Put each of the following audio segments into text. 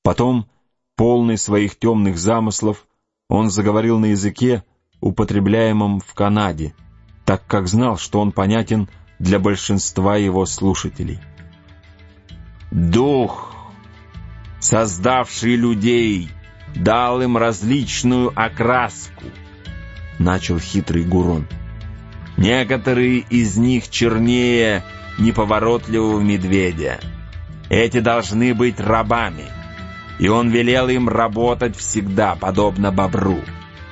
Потом, полный своих темных замыслов, он заговорил на языке, употребляемом в Канаде, так как знал, что он понятен для большинства его слушателей. «Дух, создавший людей, дал им различную окраску», — начал хитрый Гурон. «Некоторые из них чернее неповоротливого медведя. Эти должны быть рабами, и он велел им работать всегда, подобно бобру.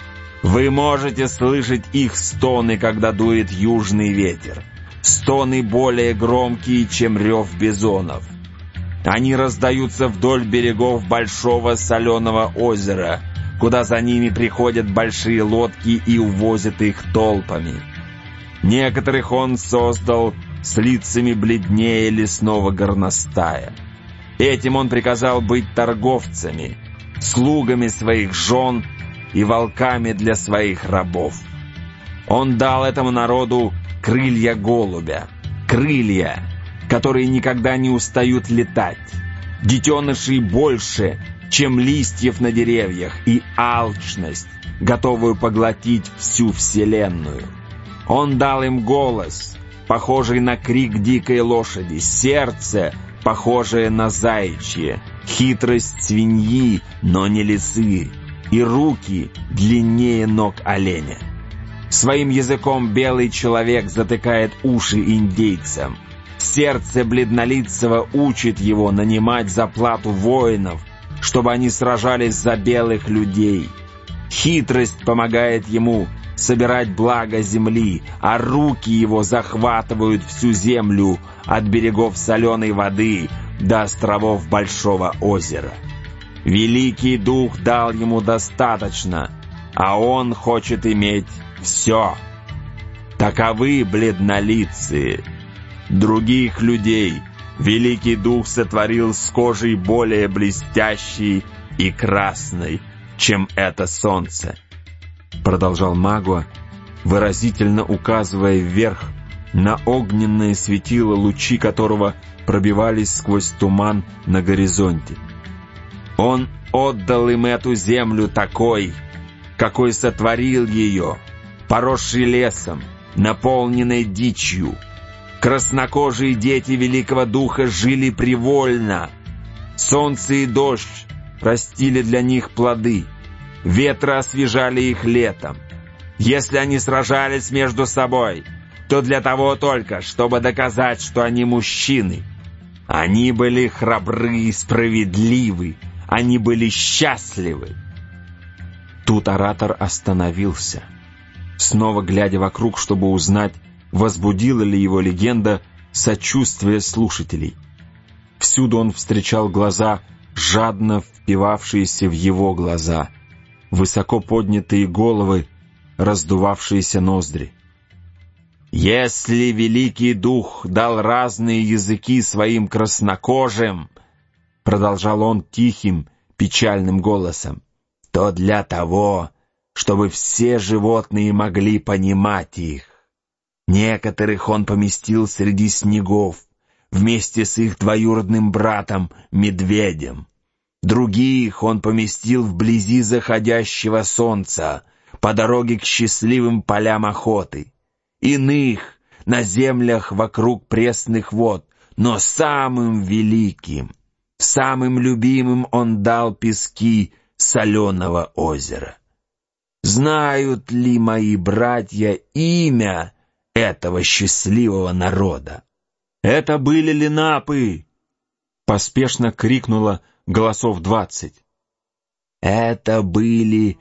Вы можете слышать их стоны, когда дует южный ветер, стоны более громкие, чем рев бизонов. Они раздаются вдоль берегов большого соленого озера, куда за ними приходят большие лодки и увозят их толпами. Некоторых он создал с лицами бледнее лесного горностая. Этим он приказал быть торговцами, слугами своих жен и волками для своих рабов. Он дал этому народу крылья голубя, крылья, которые никогда не устают летать, детенышей больше, чем листьев на деревьях, и алчность, готовую поглотить всю вселенную. Он дал им голос, похожий на крик дикой лошади, сердце, похожее на заячье, хитрость свиньи, но не лисы, и руки длиннее ног оленя. Своим языком белый человек затыкает уши индейцам. Сердце бледнолицего учит его нанимать за плату воинов, чтобы они сражались за белых людей. Хитрость помогает ему собирать благо земли, а руки его захватывают всю землю от берегов соленой воды до островов большого озера. Великий Дух дал ему достаточно, а он хочет иметь все. Таковы бледнолицые. Других людей Великий Дух сотворил с кожей более блестящей и красной, чем это солнце. Продолжал Магуа, выразительно указывая вверх на огненное светило, лучи которого пробивались сквозь туман на горизонте. Он отдал им эту землю такой, какой сотворил ее, поросшей лесом, наполненной дичью. Краснокожие дети Великого Духа жили привольно. Солнце и дождь растили для них плоды. Ветры освежали их летом. Если они сражались между собой, то для того только, чтобы доказать, что они мужчины. Они были храбры и справедливы. Они были счастливы. Тут оратор остановился, снова глядя вокруг, чтобы узнать, возбудила ли его легенда сочувствие слушателей. Всюду он встречал глаза, жадно впивавшиеся в его глаза, высоко поднятые головы, раздувавшиеся ноздри. «Если Великий Дух дал разные языки своим краснокожим, — продолжал он тихим, печальным голосом, — то для того, чтобы все животные могли понимать их. Некоторых он поместил среди снегов, вместе с их двоюродным братом, медведем. Других он поместил вблизи заходящего солнца, по дороге к счастливым полям охоты. Иных — на землях вокруг пресных вод, но самым великим, самым любимым он дал пески соленого озера. Знают ли мои братья имя этого счастливого народа? «Это были Ленапы!» — поспешно крикнуло голосов 20. «Это были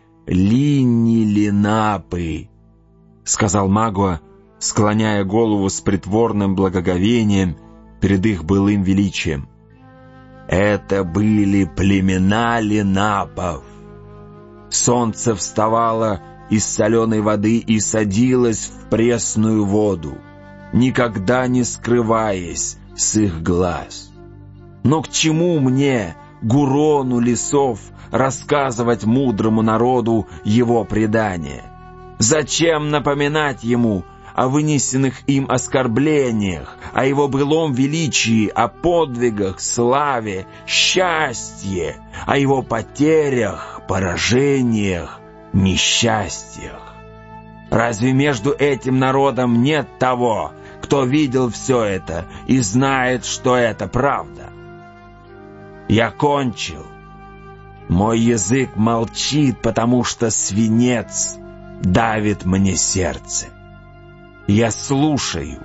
Линни-Ленапы», — сказал Магуа, склоняя голову с притворным благоговением перед их былым величием. «Это были племена Ленапов. Солнце вставало из соленой воды и садилось в пресную воду, никогда не скрываясь с их глаз. Но к чему мне, Гурону лесов, рассказывать мудрому народу его предания? Зачем напоминать ему о вынесенных им оскорблениях, о его былом величии, о подвигах, славе, счастье, о его потерях, поражениях, несчастьях. Разве между этим народом нет того, кто видел все это и знает, что это правда? Я кончил. Мой язык молчит, потому что свинец давит мне сердце. Я слушаю.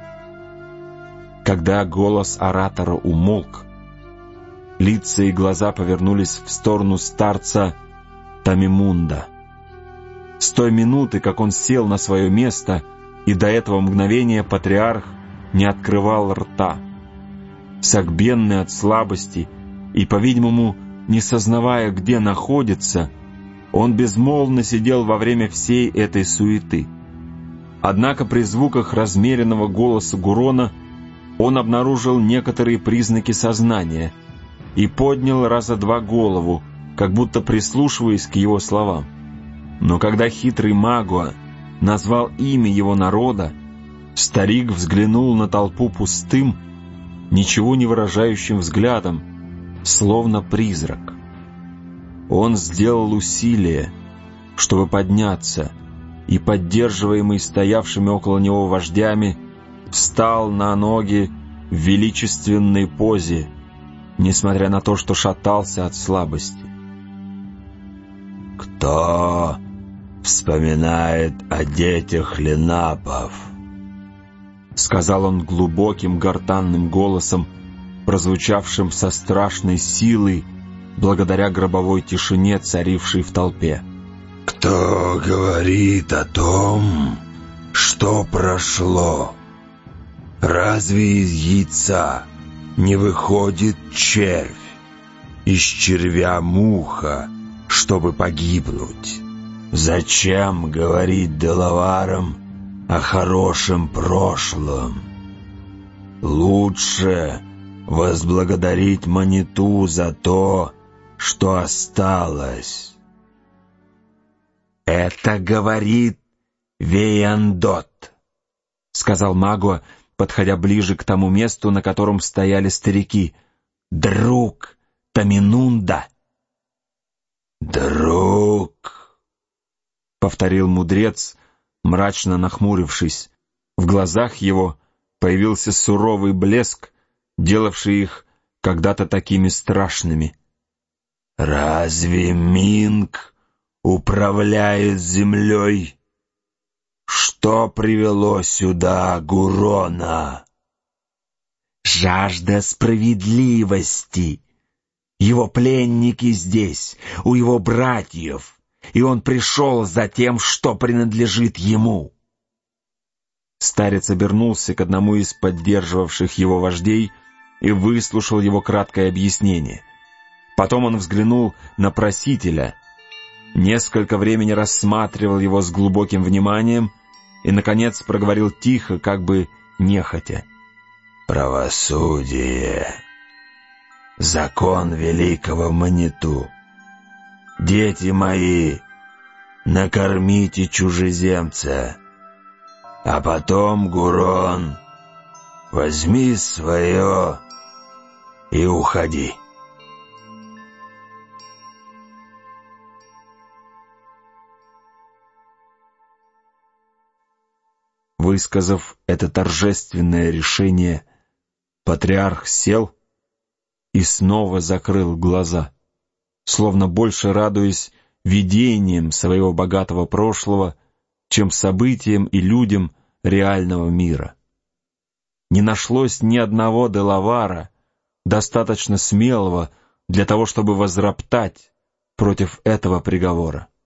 Когда голос оратора умолк, лица и глаза повернулись в сторону старца Тамимунда. С той минуты, как он сел на свое место, и до этого мгновения патриарх не открывал рта. Согбенный от слабости и, по-видимому, не сознавая, где находится, он безмолвно сидел во время всей этой суеты. Однако при звуках размеренного голоса Гурона он обнаружил некоторые признаки сознания и поднял раза два голову, как будто прислушиваясь к его словам. Но когда хитрый Магуа назвал имя его народа, старик взглянул на толпу пустым, ничего не выражающим взглядом, словно призрак. Он сделал усилие, чтобы подняться, и, поддерживаемый стоявшими около него вождями, встал на ноги в величественной позе, несмотря на то, что шатался от слабости. «Кто вспоминает о детях Ленапов?» — сказал он глубоким гортанным голосом, прозвучавшим со страшной силой благодаря гробовой тишине, царившей в толпе. «Кто говорит о том, что прошло? Разве из яйца не выходит червь, из червя муха, чтобы погибнуть? Зачем говорить делаварам о хорошем прошлом? Лучше возблагодарить Маниту за то, что осталось». «Это говорит Вейандот», — сказал Магуа, подходя ближе к тому месту, на котором стояли старики. «Друг Таминунда». «Друг», — повторил мудрец, мрачно нахмурившись. В глазах его появился суровый блеск, делавший их когда-то такими страшными. «Разве Минг управляет землей? Что привело сюда Гурона?» «Жажда справедливости. Его пленники здесь, у его братьев, и он пришел за тем, что принадлежит ему». Старец обернулся к одному из поддерживавших его вождей и выслушал его краткое объяснение. Потом он взглянул на просителя, несколько времени рассматривал его с глубоким вниманием и, наконец, проговорил тихо, как бы нехотя. «Правосудие, закон великого Маниту. Дети мои, накормите чужеземца, а потом, Гурон, возьми свое и уходи». Высказав это торжественное решение, патриарх сел и снова закрыл глаза, словно больше радуясь видениям своего богатого прошлого, чем событиям и людям реального мира. Не нашлось ни одного делавара, достаточно смелого для того, чтобы возроптать против этого приговора.